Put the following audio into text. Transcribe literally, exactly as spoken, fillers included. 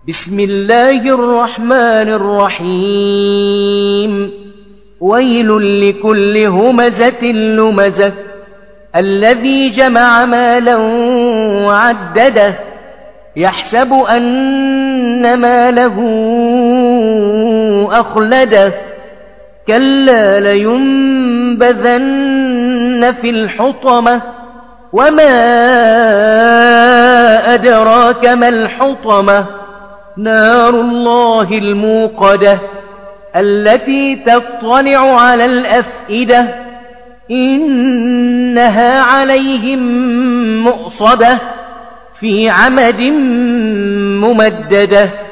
بسم الله الرحمن الرحيم ويل لكل همزة لمزة الذي جمع مالا وعدده يحسب أن ماله أخلده كلا لينبذن في الحطمة وما أدراك ما الحطمة نار الله الموقدة التي تطلع على الأفئدة إنها عليهم مؤصدة في عمد ممددة